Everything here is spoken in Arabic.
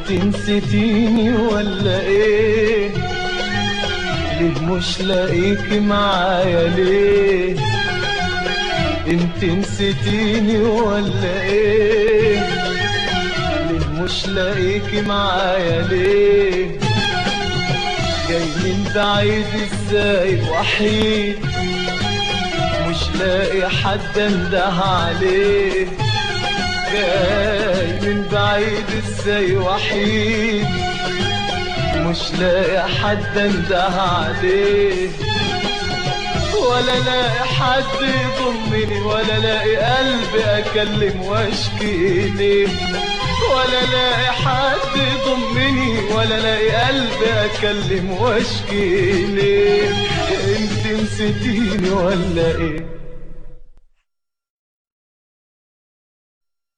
نسيتيني ولا ايه؟ ليه مش لاقيكي معايا ليه؟ انت نسيتيني ولا ايه؟ ليه مش لاقيكي معايا ليه؟ جاي من بعيد ازاي وحيد مش لاقي حد انده عليه؟ جاي من بعيد ازاي وحيد مش لاقي حد انده عليه؟ ولا لاقي حد يضمني ولا لاقي قلبي اكلم واشكي ليه؟ ولا لاقي حد يضمني ولا لاقي قلبي اكلم واشكي ليه؟ انت نسيتيني ولا ايه؟